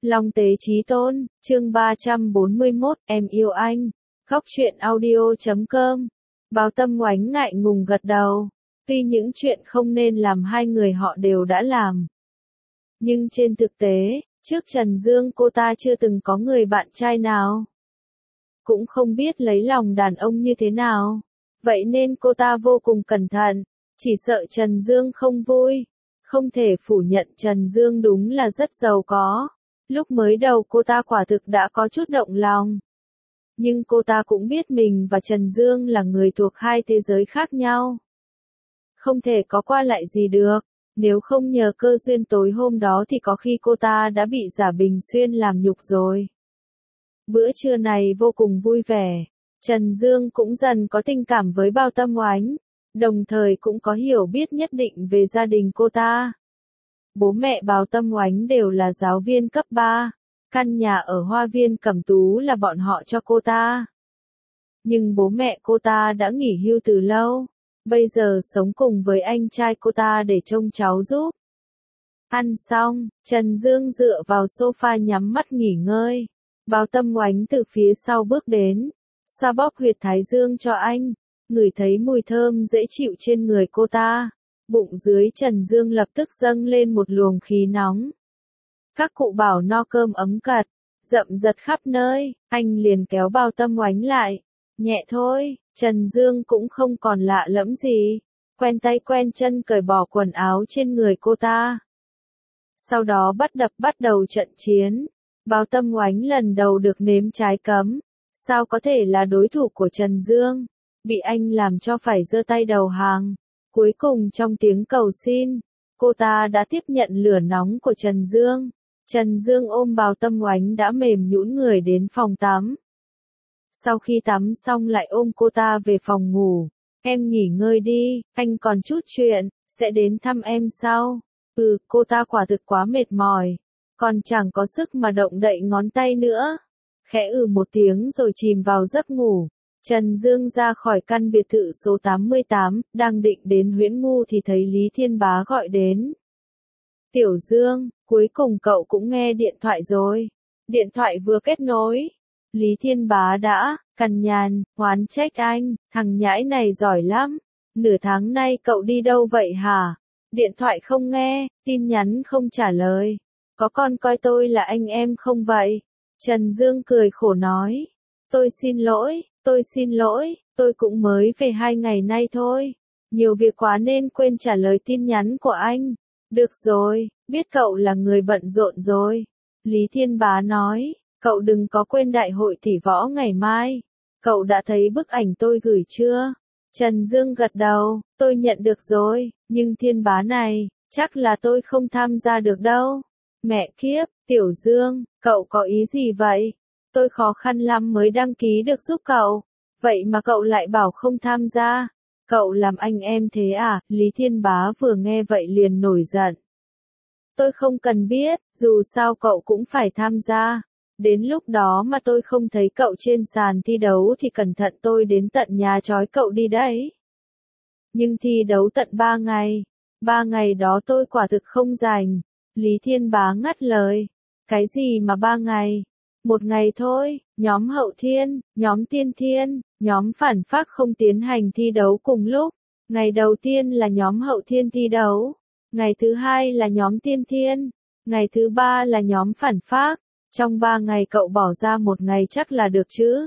Long Tế Chí Tôn, chương 341, em yêu anh. Góc truyện audio.com. Bao Tâm Oánh ngại ngùng gật đầu. Tuy những chuyện không nên làm hai người họ đều đã làm. Nhưng trên thực tế, trước Trần Dương cô ta chưa từng có người bạn trai nào. Cũng không biết lấy lòng đàn ông như thế nào. Vậy nên cô ta vô cùng cẩn thận. Chỉ sợ Trần Dương không vui. Không thể phủ nhận Trần Dương đúng là rất giàu có. Lúc mới đầu cô ta quả thực đã có chút động lòng. Nhưng cô ta cũng biết mình và Trần Dương là người thuộc hai thế giới khác nhau. Không thể có qua lại gì được. Nếu không nhờ cơ duyên tối hôm đó thì có khi cô ta đã bị Giả Bình Xuyên làm nhục rồi. Bữa trưa này vô cùng vui vẻ. Trần Dương cũng dần có tình cảm với Bao Tâm Oánh. Đồng thời cũng có hiểu biết nhất định về gia đình cô ta. Bố mẹ Bao Tâm Oánh đều là giáo viên cấp 3. Căn nhà ở Hoa Viên Cẩm Tú là bọn họ cho cô ta. Nhưng bố mẹ cô ta đã nghỉ hưu từ lâu. Bây giờ sống cùng với anh trai cô ta để trông cháu giúp. Ăn xong, Trần Dương dựa vào sofa nhắm mắt nghỉ ngơi. Bao Tâm Oánh từ phía sau bước đến. Xoa bóp huyệt thái dương cho anh. Ngửi thấy mùi thơm dễ chịu trên người cô ta. Bụng dưới Trần Dương lập tức dâng lên một luồng khí nóng. Các cụ bảo no cơm ấm cật, dậm dật khắp nơi, anh liền kéo Bao Tâm Oánh lại. Nhẹ thôi, Trần Dương cũng không còn lạ lẫm gì. Quen tay quen chân cởi bỏ quần áo trên người cô ta. Sau đó bắt đầu trận chiến. Bao Tâm Oánh lần đầu được nếm trái cấm. Sao có thể là đối thủ của Trần Dương? Bị anh làm cho phải giơ tay đầu hàng. Cuối cùng trong tiếng cầu xin, cô ta đã tiếp nhận lửa nóng của Trần Dương. Trần Dương ôm Bao Tâm Oánh đã mềm nhũn người đến phòng tắm. Sau khi tắm xong lại ôm cô ta về phòng ngủ. Em nghỉ ngơi đi, anh còn chút chuyện, sẽ đến thăm em sau. Cô ta quả thực quá mệt mỏi. Còn chẳng có sức mà động đậy ngón tay nữa. Khẽ một tiếng rồi chìm vào giấc ngủ. Trần Dương ra khỏi căn biệt thự số 88, đang định đến Huyễn Ngu thì thấy Lý Thiên Bá gọi đến. Tiểu Dương, cuối cùng cậu cũng nghe điện thoại rồi. Điện thoại vừa kết nối. Lý Thiên Bá đã, cằn nhằn, oán trách anh, thằng nhãi này giỏi lắm. Nửa tháng nay cậu đi đâu vậy hả? Điện thoại không nghe, tin nhắn không trả lời. Có con coi tôi là anh em không vậy? Trần Dương cười khổ nói. Tôi xin lỗi, tôi cũng mới về 2 ngày nay thôi. Nhiều việc quá nên quên trả lời tin nhắn của anh. Được rồi, biết cậu là người bận rộn rồi. Lý Thiên Bá nói, cậu đừng có quên đại hội tỷ võ ngày mai. Cậu đã thấy bức ảnh tôi gửi chưa? Trần Dương gật đầu, tôi nhận được rồi, nhưng Thiên Bá này, chắc là tôi không tham gia được đâu. Mẹ kiếp, Tiểu Dương, cậu có ý gì vậy? Tôi khó khăn lắm mới đăng ký được giúp cậu. Vậy mà cậu lại bảo không tham gia. Cậu làm anh em thế à? Lý Thiên Bá vừa nghe vậy liền nổi giận. Tôi không cần biết, dù sao cậu cũng phải tham gia. Đến lúc đó mà tôi không thấy cậu trên sàn thi đấu thì cẩn thận tôi đến tận nhà trói cậu đi đấy. Nhưng thi đấu tận 3 ngày. 3 ngày đó tôi quả thực không rảnh. Lý Thiên Bá ngắt lời. Cái gì mà 3 ngày? 1 ngày thôi, nhóm Hậu Thiên, nhóm Tiên Thiên, nhóm Phản Phác không tiến hành thi đấu cùng lúc. Ngày đầu tiên là nhóm Hậu Thiên thi đấu. Ngày thứ 2 là nhóm Tiên Thiên. Ngày thứ 3 là nhóm Phản Phác. Trong 3 ngày cậu bỏ ra 1 ngày chắc là được chứ?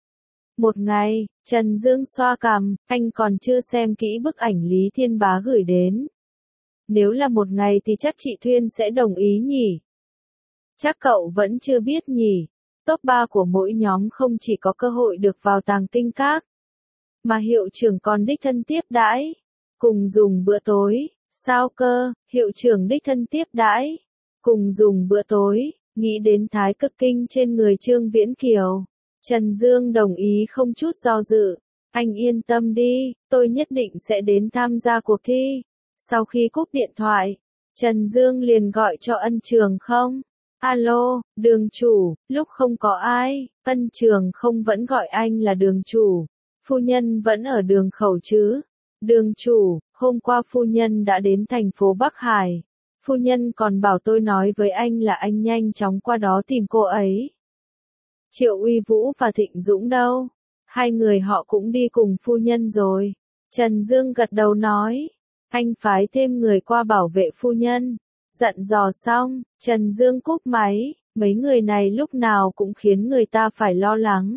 1 ngày, Trần Dương xoa cằm, anh còn chưa xem kỹ bức ảnh Lý Thiên Bá gửi đến. Nếu là 1 ngày thì chắc chị Thuyên sẽ đồng ý nhỉ? Chắc cậu vẫn chưa biết nhỉ? Top 3 của mỗi nhóm không chỉ có cơ hội được vào tàng kinh các, mà hiệu trưởng còn đích thân tiếp đãi, cùng dùng bữa tối. Sao cơ? Hiệu trưởng đích thân tiếp đãi, cùng dùng bữa tối. Nghĩ đến thái cực kinh trên người Trương Viễn Kiều, Trần Dương đồng ý không chút do dự. Anh yên tâm đi, tôi nhất định sẽ đến tham gia cuộc thi. Sau khi cúp điện thoại, Trần Dương liền gọi cho Ân Trường Không. Alo, Đường chủ, lúc không có ai, Ân Trường Không vẫn gọi anh là đường chủ. Phu nhân vẫn ở đường khẩu chứ? Đường chủ, hôm qua phu nhân đã đến thành phố Bắc Hải. Phu nhân còn bảo tôi nói với anh là anh nhanh chóng qua đó tìm cô ấy. Triệu Uy Vũ và Thịnh Dũng đâu? Hai người họ cũng đi cùng phu nhân rồi. Trần Dương gật đầu nói. Anh phái thêm người qua bảo vệ phu nhân. Dặn dò xong, Trần Dương cúp máy. Mấy người này lúc nào cũng khiến người ta phải lo lắng.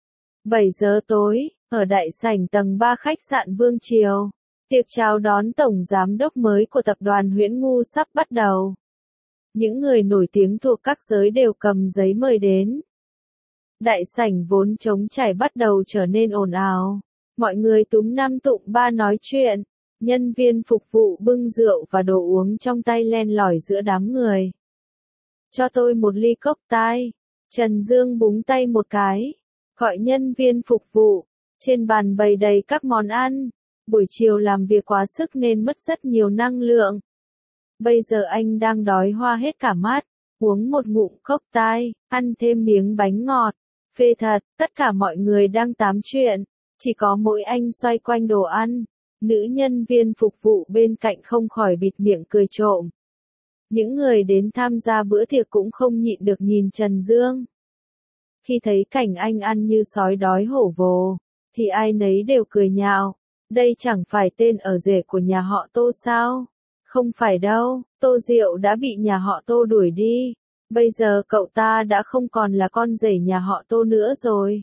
7 giờ tối, ở đại sảnh tầng 3 khách sạn Vương Triều. Tiệc chào đón tổng giám đốc mới của tập đoàn Huyễn Ngu sắp bắt đầu. Những người nổi tiếng thuộc các giới đều cầm giấy mời đến. Đại sảnh vốn trống trải bắt đầu trở nên ồn ào. Mọi người túm năm tụm ba nói chuyện. Nhân viên phục vụ bưng rượu và đồ uống trong tay len lỏi giữa đám người. Cho tôi một ly cốc tai. Trần Dương búng tay một cái. Gọi nhân viên phục vụ. Trên bàn bày đầy các món ăn. Buổi chiều làm việc quá sức nên mất rất nhiều năng lượng. Bây giờ anh đang đói hoa hết cả mắt. Uống một ngụm cốc tai, ăn thêm miếng bánh ngọt. Phê thật, tất cả mọi người đang tám chuyện. Chỉ có mỗi anh xoay quanh đồ ăn. Nữ nhân viên phục vụ bên cạnh không khỏi bịt miệng cười trộm. Những người đến tham gia bữa tiệc cũng không nhịn được nhìn Trần Dương. Khi thấy cảnh anh ăn như sói đói hổ vồ, thì ai nấy đều cười nhạo. Đây chẳng phải tên ở rể của nhà họ Tô sao? Không phải đâu, Tô Diệu đã bị nhà họ Tô đuổi đi. Bây giờ cậu ta đã không còn là con rể nhà họ Tô nữa rồi.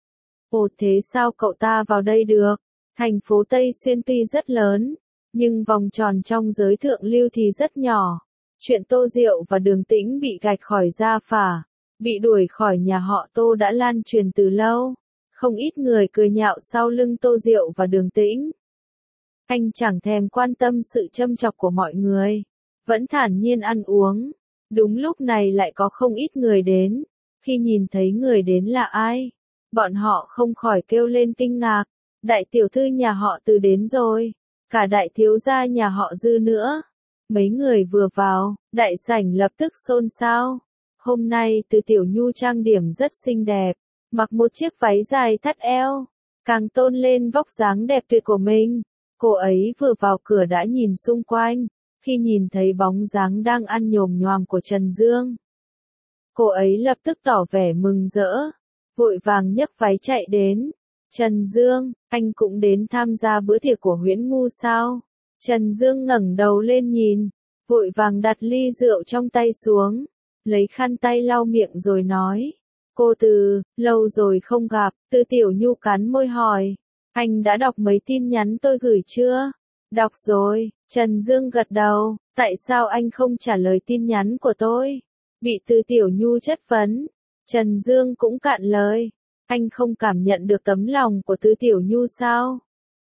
Ồ, thế sao cậu ta vào đây được? Thành phố Tây Xuyên tuy rất lớn, nhưng vòng tròn trong giới thượng lưu thì rất nhỏ. Chuyện Tô Diệu và Đường Tĩnh bị gạch khỏi gia phả, bị đuổi khỏi nhà họ Tô đã lan truyền từ lâu. Không ít người cười nhạo sau lưng Tô Diệu và Đường Tĩnh. Anh chẳng thèm quan tâm sự châm chọc của mọi người, vẫn thản nhiên ăn uống. Đúng lúc này lại có không ít người đến. Khi nhìn thấy người đến là ai, bọn họ không khỏi kêu lên kinh ngạc. Đại tiểu thư nhà họ Từ đến rồi, cả đại thiếu gia nhà họ Dư nữa. Mấy người vừa vào, đại sảnh lập tức xôn xao. Hôm nay Từ Tiểu Nhu trang điểm rất xinh đẹp, mặc một chiếc váy dài thắt eo, càng tôn lên vóc dáng đẹp tuyệt của mình. Cô ấy vừa vào cửa đã nhìn xung quanh, khi nhìn thấy bóng dáng đang ăn nhồm nhoàm của Trần Dương. Cô ấy lập tức tỏ vẻ mừng rỡ, vội vàng nhấc váy chạy đến. Trần Dương, anh cũng đến tham gia bữa tiệc của Huyễn Ngu sao? Trần Dương ngẩng đầu lên nhìn, vội vàng đặt ly rượu trong tay xuống, lấy khăn tay lau miệng rồi nói. Cô Từ, lâu rồi không gặp. Từ Tiểu Nhu cắn môi hỏi. Anh đã đọc mấy tin nhắn tôi gửi chưa? Đọc rồi. Trần Dương gật đầu. Tại sao anh không trả lời tin nhắn của tôi? Bị Từ Tiểu Nhu chất vấn. Trần Dương cũng cạn lời. Anh không cảm nhận được tấm lòng của Từ Tiểu Nhu sao?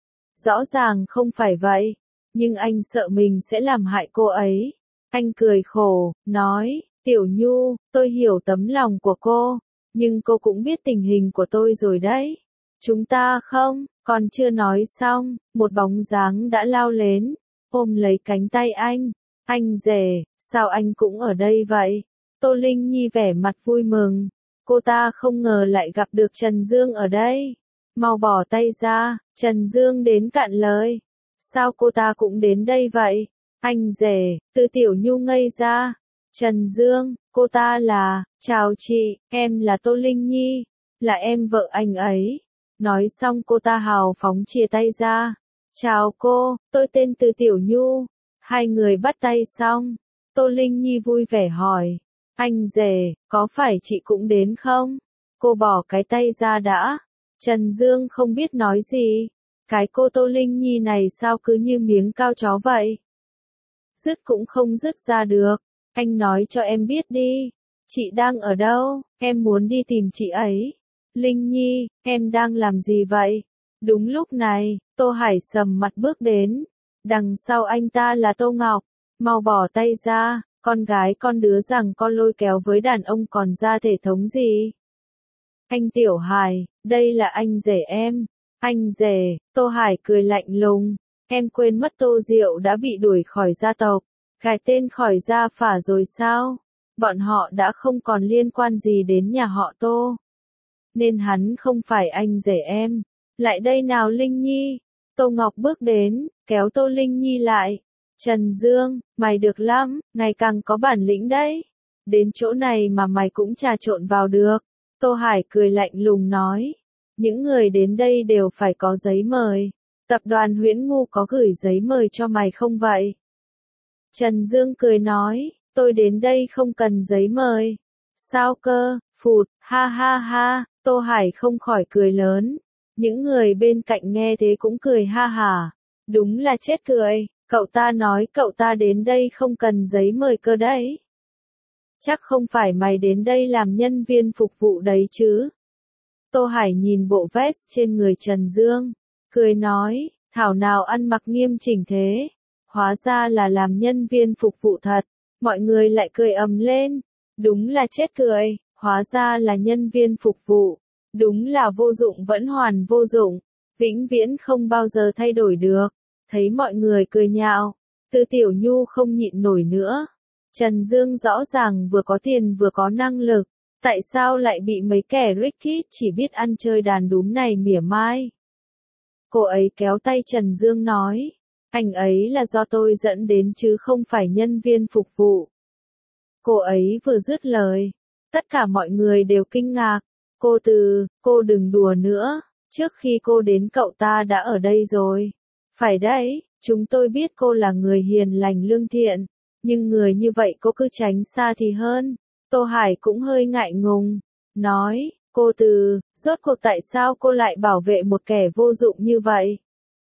Rõ ràng không phải vậy. Nhưng anh sợ mình sẽ làm hại cô ấy. Anh cười khổ, nói. Tiểu Nhu, tôi hiểu tấm lòng của cô. Nhưng cô cũng biết tình hình của tôi rồi đấy. Chúng ta không, còn chưa nói xong, một bóng dáng đã lao đến, ôm lấy cánh tay anh. Anh rể, sao anh cũng ở đây vậy? Tô Linh Nhi vẻ mặt vui mừng. Cô ta không ngờ lại gặp được Trần Dương ở đây. Mau bỏ tay ra, Trần Dương đến cạn lời. Sao cô ta cũng đến đây vậy? Anh rể, Từ Tiểu Nhu ngây ra. Trần Dương, cô ta là, chào chị, em là Tô Linh Nhi, là em vợ anh ấy. Nói xong cô ta hào phóng chia tay ra. Chào cô, tôi tên Từ Tiểu Nhu. Hai người bắt tay xong. Tô Linh Nhi vui vẻ hỏi. Anh rể, có phải chị cũng đến không? Cô bỏ cái tay ra đã. Trần Dương không biết nói gì. Cái cô Tô Linh Nhi này sao cứ như miếng cao chó vậy? Dứt cũng không dứt ra được. Anh nói cho em biết đi. Chị đang ở đâu? Em muốn đi tìm chị ấy. Linh Nhi, em đang làm gì vậy? Đúng lúc này, Tô Hải sầm mặt bước đến. Đằng sau anh ta là Tô Ngọc. Mau bỏ tay ra, con gái con đứa rằng con lôi kéo với đàn ông còn ra thể thống gì? Anh Tiểu Hải, đây là anh rể em. Anh rể, Tô Hải cười lạnh lùng. Em quên mất Tô Diệu đã bị đuổi khỏi gia tộc. Gài tên khỏi gia phả rồi sao? Bọn họ đã không còn liên quan gì đến nhà họ Tô. Nên hắn không phải anh rể em. Lại đây nào Linh Nhi. Tô Ngọc bước đến, kéo Tô Linh Nhi lại. Trần Dương, mày được lắm, ngày càng có bản lĩnh đấy. Đến chỗ này mà mày cũng trà trộn vào được. Tô Hải cười lạnh lùng nói. Những người đến đây đều phải có giấy mời. Tập đoàn Huyễn Ngu có gửi giấy mời cho mày không vậy? Trần Dương cười nói, tôi đến đây không cần giấy mời. Sao cơ, phụt, ha ha ha, Tô Hải không khỏi cười lớn. Những người bên cạnh nghe thế cũng cười ha hả. Đúng là chết cười, cậu ta nói cậu ta đến đây không cần giấy mời cơ đấy. Chắc không phải mày đến đây làm nhân viên phục vụ đấy chứ. Tô Hải nhìn bộ vest trên người Trần Dương, cười nói, thảo nào ăn mặc nghiêm chỉnh thế. Hóa ra là làm nhân viên phục vụ thật. Mọi người lại cười ầm lên. Đúng là chết cười, hóa ra là nhân viên phục vụ. Đúng là vô dụng vẫn hoàn vô dụng. Vĩnh viễn không bao giờ thay đổi được. Thấy mọi người cười nhạo, Tư Tiểu Nhu không nhịn nổi nữa. Trần Dương rõ ràng vừa có tiền vừa có năng lực. Tại sao lại bị mấy kẻ Ricky chỉ biết ăn chơi đàn đúm này mỉa mai? Cô ấy kéo tay Trần Dương nói. Anh ấy là do tôi dẫn đến chứ không phải nhân viên phục vụ. Cô ấy vừa dứt lời. Tất cả mọi người đều kinh ngạc. Cô đừng đùa nữa. Trước khi cô đến cậu ta đã ở đây rồi. Phải đấy, chúng tôi biết cô là người hiền lành lương thiện. Nhưng người như vậy cô cứ tránh xa thì hơn. Tô Hải cũng hơi ngại ngùng. Nói, rốt cuộc tại sao cô lại bảo vệ một kẻ vô dụng như vậy?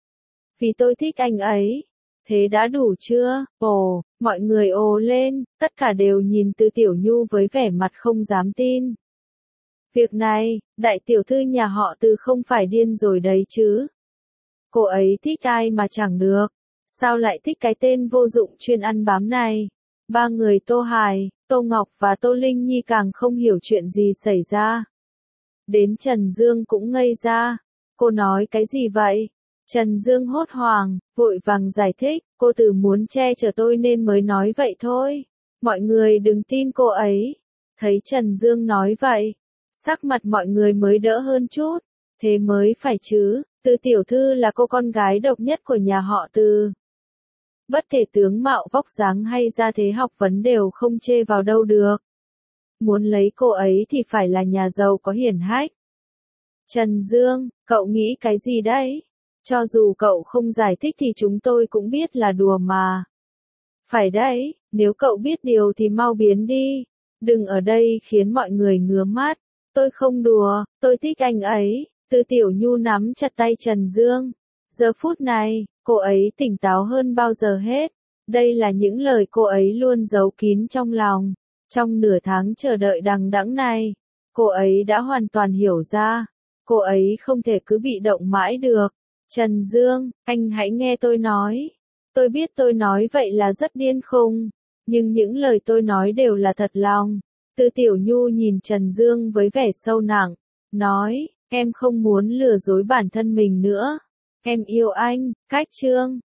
Vì tôi thích anh ấy. Thế đã đủ chưa? Ồ, mọi người ồ lên, tất cả đều nhìn Tư Tiểu Nhu với vẻ mặt không dám tin. Việc này, đại tiểu thư nhà họ Tư không phải điên rồi đấy chứ. Cô ấy thích ai mà chẳng được. Sao lại thích cái tên vô dụng chuyên ăn bám này? Ba người Tô Hải, Tô Ngọc và Tô Linh Nhi càng không hiểu chuyện gì xảy ra. Đến Trần Dương cũng ngây ra. Cô nói cái gì vậy? Trần Dương hốt hoảng, vội vàng giải thích, cô Từ muốn che chở tôi nên mới nói vậy thôi. Mọi người đừng tin cô ấy. Thấy Trần Dương nói vậy, sắc mặt mọi người mới đỡ hơn chút. Thế mới phải chứ, Tư tiểu thư là cô con gái độc nhất của nhà họ Tư. Bất kể tướng mạo vóc dáng hay gia thế học vấn đều không chê vào đâu được. Muốn lấy cô ấy thì phải là nhà giàu có hiển hách. Trần Dương, cậu nghĩ cái gì đấy? Cho dù cậu không giải thích thì chúng tôi cũng biết là đùa mà. Phải đấy, nếu cậu biết điều thì mau biến đi. Đừng ở đây khiến mọi người ngứa mắt. Tôi không đùa, tôi thích anh ấy. Tư Tiểu Nhu nắm chặt tay Trần Dương. Giờ phút này, cô ấy tỉnh táo hơn bao giờ hết. Đây là những lời cô ấy luôn giấu kín trong lòng. Trong nửa tháng chờ đợi đằng đẵng này, cô ấy đã hoàn toàn hiểu ra. Cô ấy không thể cứ bị động mãi được. Trần Dương, anh hãy nghe tôi nói. Tôi biết tôi nói vậy là rất điên khùng, nhưng những lời tôi nói đều là thật lòng. Tư Tiểu Nhu nhìn Trần Dương với vẻ sâu nặng, nói, em không muốn lừa dối bản thân mình nữa. Em yêu anh, Cách Trương.